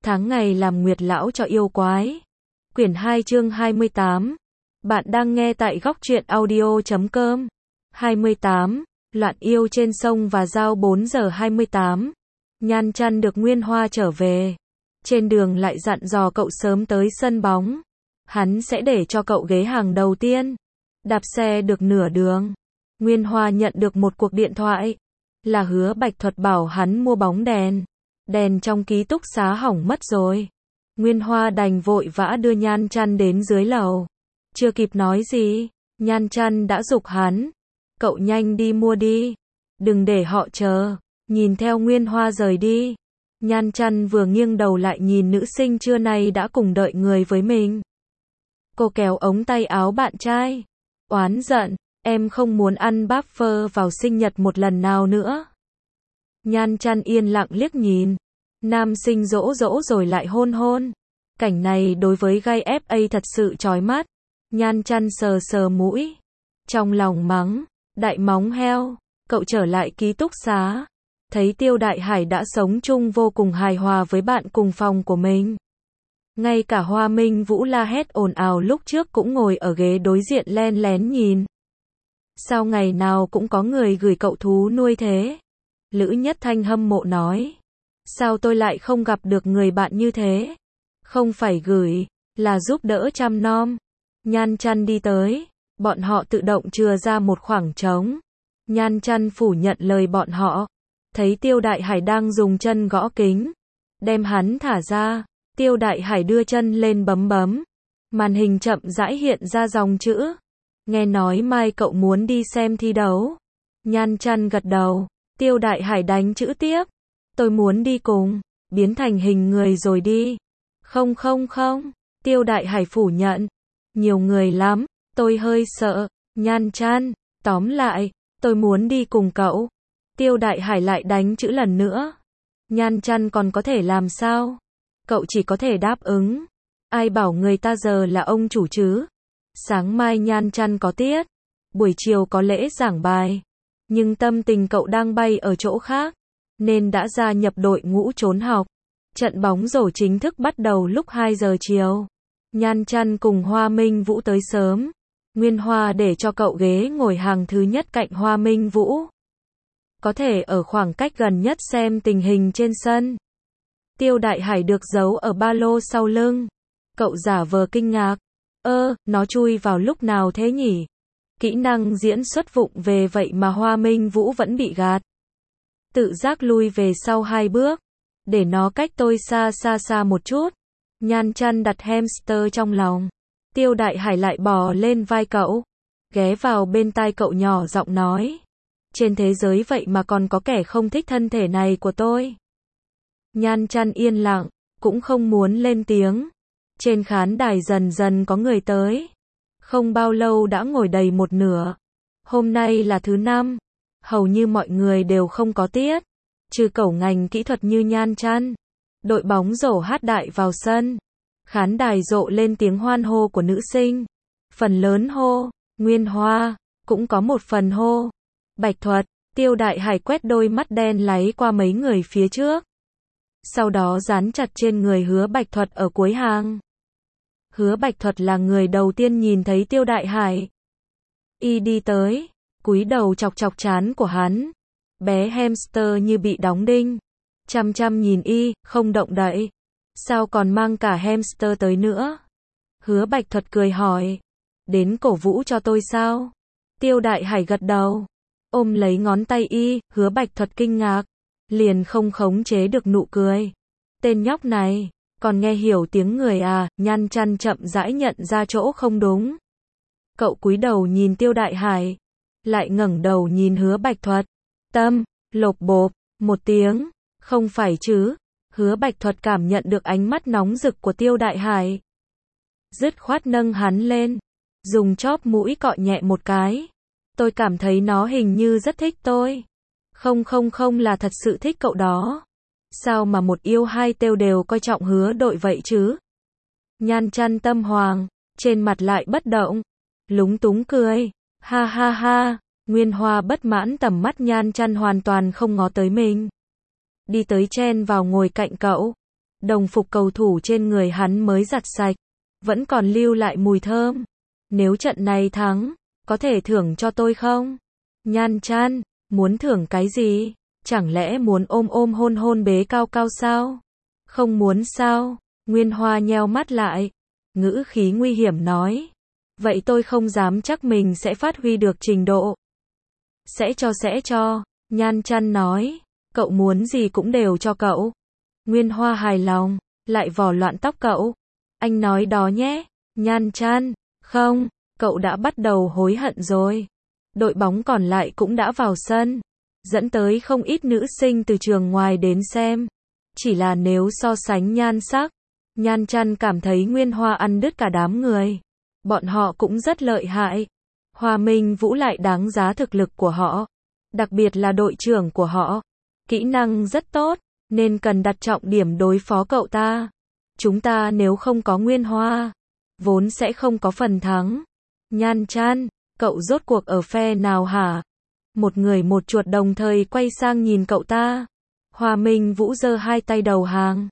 Tháng ngày làm nguyệt lão cho yêu quái. Quyển 2 chương 28. Bạn đang nghe tại góc truyện audio.com. 28. Loạn yêu trên sông và giao 4 giờ 28. Nhan Chăn được Nguyên Hoa trở về. Trên đường lại dặn dò cậu sớm tới sân bóng. Hắn sẽ để cho cậu ghế hàng đầu tiên. Đạp xe được nửa đường. Nguyên Hoa nhận được một cuộc điện thoại. Là Hứa Bạch Thuật bảo hắn mua bóng đèn. Đèn trong ký túc xá hỏng mất rồi. Nguyên Hoa đành vội vã đưa Nhan Chăn đến dưới lầu. Chưa kịp nói gì, Nhan Chăn đã giục hắn. Cậu nhanh đi mua đi. Đừng để họ chờ. Nhìn theo Nguyên Hoa rời đi. Nhan Chăn vừa nghiêng đầu lại nhìn nữ sinh trưa nay đã cùng đợi người với mình. Cô kéo ống tay áo bạn trai. Oán giận, em không muốn ăn bắp phơ vào sinh nhật một lần nào nữa. Nhan Chăn yên lặng liếc nhìn. Nam sinh dỗ dỗ rồi lại hôn hôn. Cảnh này đối với gay FA thật sự chói mắt. Nhan Chăn sờ sờ mũi. Trong lòng mắng, đại móng heo. Cậu trở lại ký túc xá. Thấy Tiêu Đại Hải đã sống chung vô cùng hài hòa với bạn cùng phòng của mình. Ngay cả Hoa Minh Vũ la hét ồn ào lúc trước cũng ngồi ở ghế đối diện len lén nhìn. Sao ngày nào cũng có người gửi cậu thú nuôi thế? Lữ Nhất Thanh hâm mộ nói. Sao tôi lại không gặp được người bạn như thế? Không phải gửi, là giúp đỡ chăm nom. Nhan Chăn đi tới, bọn họ tự động chừa ra một khoảng trống. Nhan Chăn phủ nhận lời bọn họ. Thấy Tiêu Đại Hải đang dùng chân gõ kính. Đem hắn thả ra, Tiêu Đại Hải đưa chân lên bấm bấm. Màn hình chậm rãi hiện ra dòng chữ. Nghe nói mai cậu muốn đi xem thi đấu. Nhan Chăn gật đầu, Tiêu Đại Hải đánh chữ tiếp. Tôi muốn đi cùng, biến thành hình người rồi đi. Không, Tiêu Đại Hải phủ nhận. Nhiều người lắm, tôi hơi sợ. Nhan Chăn, tóm lại, tôi muốn đi cùng cậu. Tiêu Đại Hải lại đánh chữ lần nữa. Nhan Chăn còn có thể làm sao? Cậu chỉ có thể đáp ứng. Ai bảo người ta giờ là ông chủ chứ? Sáng mai Nhan Chăn có tiết. Buổi chiều có lễ giảng bài. Nhưng tâm tình cậu đang bay ở chỗ khác. Nên đã gia nhập đội ngũ trốn học. Trận bóng rổ chính thức bắt đầu lúc 2 giờ chiều. Nhan Chăn cùng Hoa Minh Vũ tới sớm. Nguyên Hoa để cho cậu ghế ngồi hàng thứ nhất cạnh Hoa Minh Vũ. Có thể ở khoảng cách gần nhất xem tình hình trên sân. Tiêu Đại Hải được giấu ở ba lô sau lưng. Cậu giả vờ kinh ngạc. Nó chui vào lúc nào thế nhỉ? Kỹ năng diễn xuất vụng về vậy mà Hoa Minh Vũ vẫn bị gạt. Tự giác lui về sau 2 bước. Để nó cách tôi xa một chút. Nhan Chăn đặt hamster trong lòng. Tiêu Đại Hải lại bò lên vai cậu. Ghé vào bên tai cậu nhỏ giọng nói. Trên thế giới vậy mà còn có kẻ không thích thân thể này của tôi. Nhan Chăn yên lặng, cũng không muốn lên tiếng. Trên khán đài dần dần có người tới. Không bao lâu đã ngồi đầy một nửa. Hôm nay là thứ 5. Hầu như mọi người đều không có tiết. Trừ cẩu ngành kỹ thuật như Nhan Chăn. Đội bóng rổ hát đại vào sân. Khán đài rộ lên tiếng hoan hô của nữ sinh. Phần lớn hô. Nguyên Hoa cũng có một phần hô. Bạch Thuật. Tiêu Đại Hải quét đôi mắt đen láy qua mấy người phía trước. Sau đó dán chặt trên người Hứa Bạch Thuật ở cuối hàng. Hứa Bạch Thuật là người đầu tiên nhìn thấy Tiêu Đại Hải. Y đi tới, cúi đầu chọc chọc trán của hắn. Bé hamster như bị đóng đinh. Chăm chăm nhìn Y, không động đậy. Sao còn mang cả hamster tới nữa? Hứa Bạch Thuật cười hỏi. Đến cổ vũ cho tôi sao? Tiêu Đại Hải gật đầu. Ôm lấy ngón tay Y, Hứa Bạch Thuật kinh ngạc. Liền không khống chế được nụ cười. Tên nhóc này, còn nghe hiểu tiếng người à? Nhan Chăn chậm rãi nhận ra chỗ không đúng. Cậu cúi đầu nhìn Tiêu Đại Hải. Lại ngẩng đầu nhìn Hứa Bạch Thuật. Tâm, lộp bộp, một tiếng. Không phải chứ? Hứa Bạch Thuật cảm nhận được ánh mắt nóng rực của Tiêu Đại Hải. Dứt khoát nâng hắn lên. Dùng chóp mũi cọ nhẹ một cái. Tôi cảm thấy nó hình như rất thích tôi. Không là thật sự thích cậu đó. Sao mà một yêu hai têu đều coi trọng Hứa đội vậy chứ? Nhan Chăn tâm hoàng, trên mặt lại bất động. Lúng túng cười. Ha. Nguyên Hoa bất mãn tầm mắt Nhan Chăn hoàn toàn không ngó tới mình. Đi tới chen vào ngồi cạnh cậu. Đồng phục cầu thủ trên người hắn mới giặt sạch, vẫn còn lưu lại mùi thơm. Nếu trận này thắng, có thể thưởng cho tôi không? Nhan Chan, muốn thưởng cái gì? Chẳng lẽ muốn ôm ôm hôn hôn bế cao cao sao? Không muốn sao? Nguyên Hoa nheo mắt lại, ngữ khí nguy hiểm nói. Vậy tôi không dám chắc mình sẽ phát huy được trình độ. Sẽ cho, Nhan Chan nói, cậu muốn gì cũng đều cho cậu. Nguyên Hoa hài lòng, lại vò loạn tóc cậu. Anh nói đó nhé, Nhan Chan, không, cậu đã bắt đầu hối hận rồi. Đội bóng còn lại cũng đã vào sân, dẫn tới không ít nữ sinh từ trường ngoài đến xem. Chỉ là nếu so sánh nhan sắc, Nhan Chan cảm thấy Nguyên Hoa ăn đứt cả đám người. Bọn họ cũng rất lợi hại. Hoa Minh Vũ lại đáng giá thực lực của họ. Đặc biệt là đội trưởng của họ. Kỹ năng rất tốt, nên cần đặt trọng điểm đối phó cậu ta. Chúng ta nếu không có Nguyên Hoa, vốn sẽ không có phần thắng. Nhan Chan, cậu rốt cuộc ở phe nào hả? Một người một chuột đồng thời quay sang nhìn cậu ta. Hoa Minh Vũ giơ hai tay đầu hàng.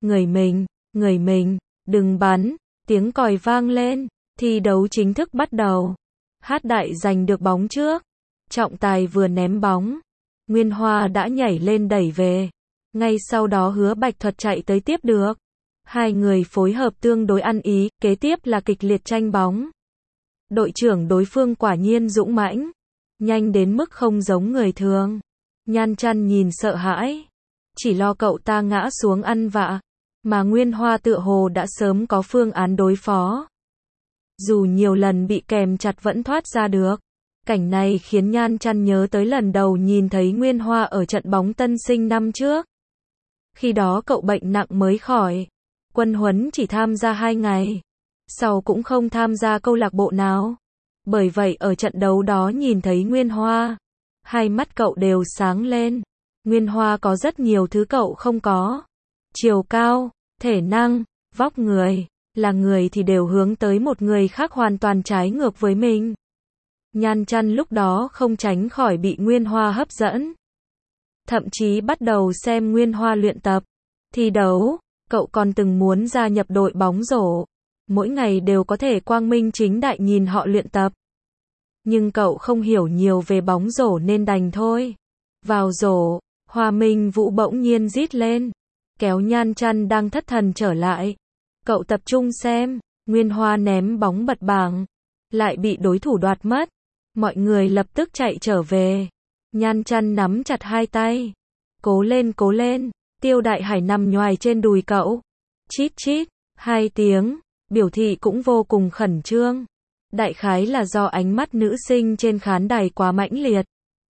Người mình, đừng bắn. Tiếng còi vang lên. Thi đấu chính thức bắt đầu. Hát Đại giành được bóng trước. Trọng Tài vừa ném bóng, Nguyên Hoa đã nhảy lên đẩy về. Ngay sau đó Hứa Bạch Thuật chạy tới tiếp được. Hai người phối hợp tương đối ăn ý, kế tiếp là kịch liệt tranh bóng. Đội trưởng đối phương quả nhiên dũng mãnh, nhanh đến mức không giống người thường. Nhan Chan nhìn sợ hãi, chỉ lo cậu ta ngã xuống ăn vạ, mà Nguyên Hoa tựa hồ đã sớm có phương án đối phó. Dù nhiều lần bị kèm chặt vẫn thoát ra được. Cảnh này khiến Nhan Chan nhớ tới lần đầu nhìn thấy Nguyên Hoa ở trận bóng tân sinh năm trước. Khi đó cậu bệnh nặng mới khỏi. Quân huấn chỉ tham gia 2 ngày. Sau cũng không tham gia câu lạc bộ nào. Bởi vậy ở trận đấu đó nhìn thấy Nguyên Hoa, hai mắt cậu đều sáng lên. Nguyên Hoa có rất nhiều thứ cậu không có. Chiều cao, thể năng, vóc người. Là người thì đều hướng tới một người khác hoàn toàn trái ngược với mình. Nhan Chan lúc đó không tránh khỏi bị Nguyên Hoa hấp dẫn. Thậm chí bắt đầu xem Nguyên Hoa luyện tập, thi đấu. Cậu còn từng muốn gia nhập đội bóng rổ. Mỗi ngày đều có thể quang minh chính đại nhìn họ luyện tập. Nhưng cậu không hiểu nhiều về bóng rổ nên đành thôi. Vào rổ, Hoa Minh Vũ bỗng nhiên rít lên, kéo Nhan Chan đang thất thần trở lại. Cậu tập trung xem, Nguyên Hoa ném bóng bật bảng, lại bị đối thủ đoạt mất. Mọi người lập tức chạy trở về. Nhan Chan nắm chặt hai tay. Cố lên, Tiêu Đại Hải nằm nhoài trên đùi cậu. Chít chít, 2 tiếng, biểu thị cũng vô cùng khẩn trương. Đại khái là do ánh mắt nữ sinh trên khán đài quá mãnh liệt.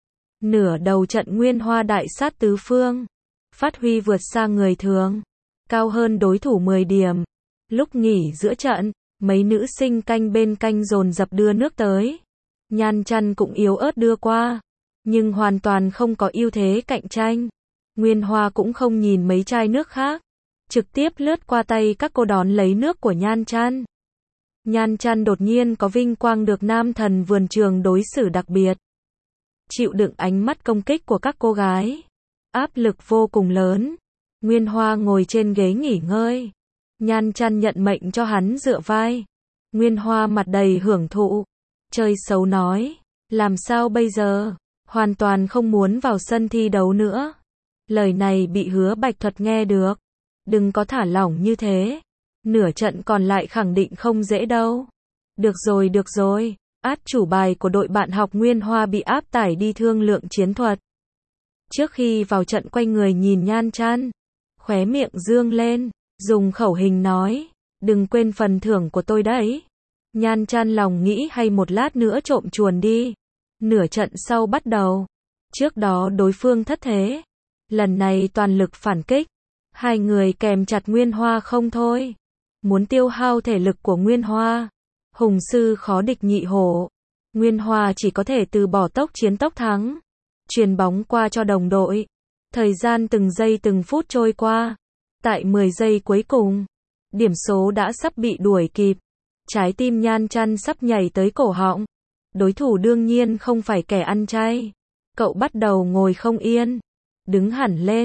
Nửa đầu trận Nguyên Hoa đại sát tứ phương, phát huy vượt xa người thường, cao hơn đối thủ 10 điểm. Lúc nghỉ giữa trận, mấy nữ sinh canh bên canh dồn dập đưa nước tới. Nhan Chan cũng yếu ớt đưa qua, nhưng hoàn toàn không có ưu thế cạnh tranh. Nguyên Hoa cũng không nhìn mấy chai nước khác, trực tiếp lướt qua tay các cô đón lấy nước của Nhan Chan. Nhan Chan đột nhiên có vinh quang được nam thần vườn trường đối xử đặc biệt. Chịu đựng ánh mắt công kích của các cô gái. Áp lực vô cùng lớn. Nguyên Hoa ngồi trên ghế nghỉ ngơi. Nhan Chan nhận mệnh cho hắn dựa vai. Nguyên Hoa mặt đầy hưởng thụ. Chơi xấu nói, làm sao bây giờ? Hoàn toàn không muốn vào sân thi đấu nữa. Lời này bị Hứa Bạch Thuật nghe được. Đừng có thả lỏng như thế. Nửa trận còn lại khẳng định không dễ đâu. Được rồi. Át chủ bài của đội bạn học Nguyên Hoa bị áp tải đi thương lượng chiến thuật. Trước khi vào trận quay người nhìn Nhan Chan, khóe miệng dương lên, dùng khẩu hình nói, đừng quên phần thưởng của tôi đấy. Nhan Chan lòng nghĩ hay một lát nữa trộm chuồn đi. Nửa trận sau bắt đầu. Trước đó đối phương thất thế. Lần này toàn lực phản kích. Hai người kèm chặt Nguyên Hoa không thôi. Muốn tiêu hao thể lực của Nguyên Hoa. Hùng sư khó địch nhị hổ. Nguyên Hoa chỉ có thể từ bỏ tốc chiến tốc thắng. Chuyền bóng qua cho đồng đội. Thời gian từng giây từng phút trôi qua. Tại 10 giây cuối cùng, điểm số đã sắp bị đuổi kịp. Trái tim Nhan Chan sắp nhảy tới cổ họng. Đối thủ đương nhiên không phải kẻ ăn chay. Cậu bắt đầu ngồi không yên. Đứng hẳn lên,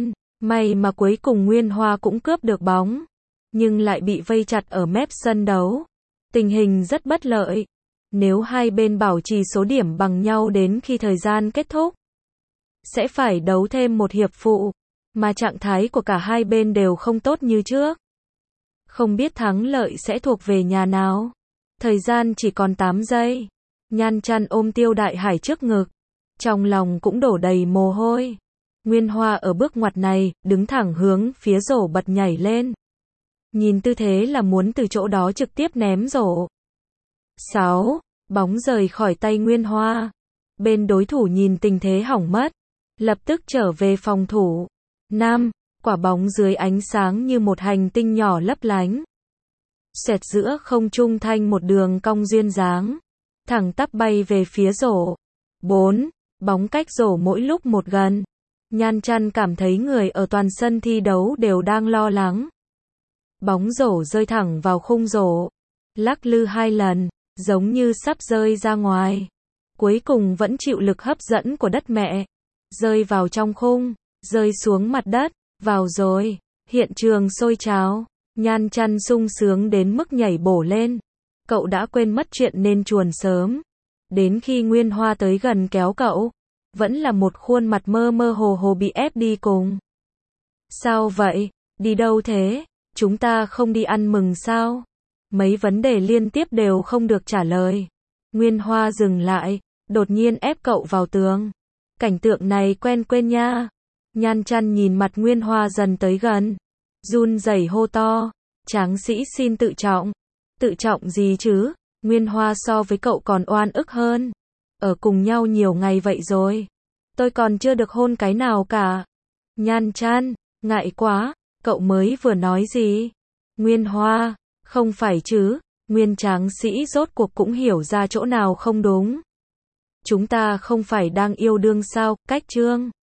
May mà cuối cùng Nguyên Hoa cũng cướp được bóng, nhưng lại bị vây chặt ở mép sân đấu. Tình hình rất bất lợi. Nếu hai bên bảo trì số điểm bằng nhau đến khi thời gian kết thúc, sẽ phải đấu thêm một hiệp phụ, mà trạng thái của cả hai bên đều không tốt như trước. Không biết thắng lợi sẽ thuộc về nhà nào. Thời gian chỉ còn 8 giây. Nhan Chăn ôm Tiêu Đại Hải trước ngực, trong lòng cũng đổ đầy mồ hôi. Nguyên Hoa ở bước ngoặt này, đứng thẳng hướng phía rổ bật nhảy lên. Nhìn tư thế là muốn từ chỗ đó trực tiếp ném rổ. 6. Bóng rời khỏi tay Nguyên Hoa. Bên đối thủ nhìn tình thế hỏng mất, lập tức trở về phòng thủ. 5. Quả bóng dưới ánh sáng như một hành tinh nhỏ lấp lánh. Xẹt giữa không trung thành một đường cong duyên dáng, thẳng tắp bay về phía rổ. 4. Bóng cách rổ mỗi lúc một gần. Nhan Chăn cảm thấy người ở toàn sân thi đấu đều đang lo lắng. Bóng rổ rơi thẳng vào khung rổ, lắc lư 2 lần, giống như sắp rơi ra ngoài. Cuối cùng vẫn chịu lực hấp dẫn của đất mẹ, rơi vào trong khung, rơi xuống mặt đất, vào rồi. Hiện trường sôi trào, Nhan Chăn sung sướng đến mức nhảy bổ lên. Cậu đã quên mất chuyện nên chuồn sớm. Đến khi Nguyên Hoa tới gần kéo cậu, vẫn là một khuôn mặt mơ mơ hồ hồ bị ép đi cùng. Sao vậy? Đi đâu thế? Chúng ta không đi ăn mừng sao? Mấy vấn đề liên tiếp đều không được trả lời. Nguyên Hoa dừng lại, đột nhiên ép cậu vào tường. Cảnh tượng này quen quên nha. Nhan Chăn nhìn mặt Nguyên Hoa dần tới gần, run rẩy hô to, tráng sĩ xin tự trọng. Tự trọng gì chứ? Nguyên Hoa so với cậu còn oan ức hơn. Ở cùng nhau nhiều ngày vậy rồi, tôi còn chưa được hôn cái nào cả. Nhan Chăn, ngại quá, cậu mới vừa nói gì? Nguyên Hoa, không phải chứ? Nguyên tráng sĩ rốt cuộc cũng hiểu ra chỗ nào không đúng. Chúng ta không phải đang yêu đương sao? Cách Trương